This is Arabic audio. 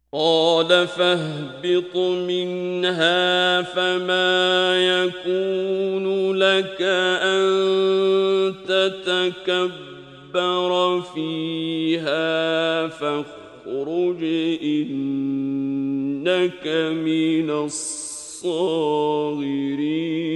قال فاهبط منها فما يكون لك أن تتكبر فيها فاخرج إنك من الصاغرين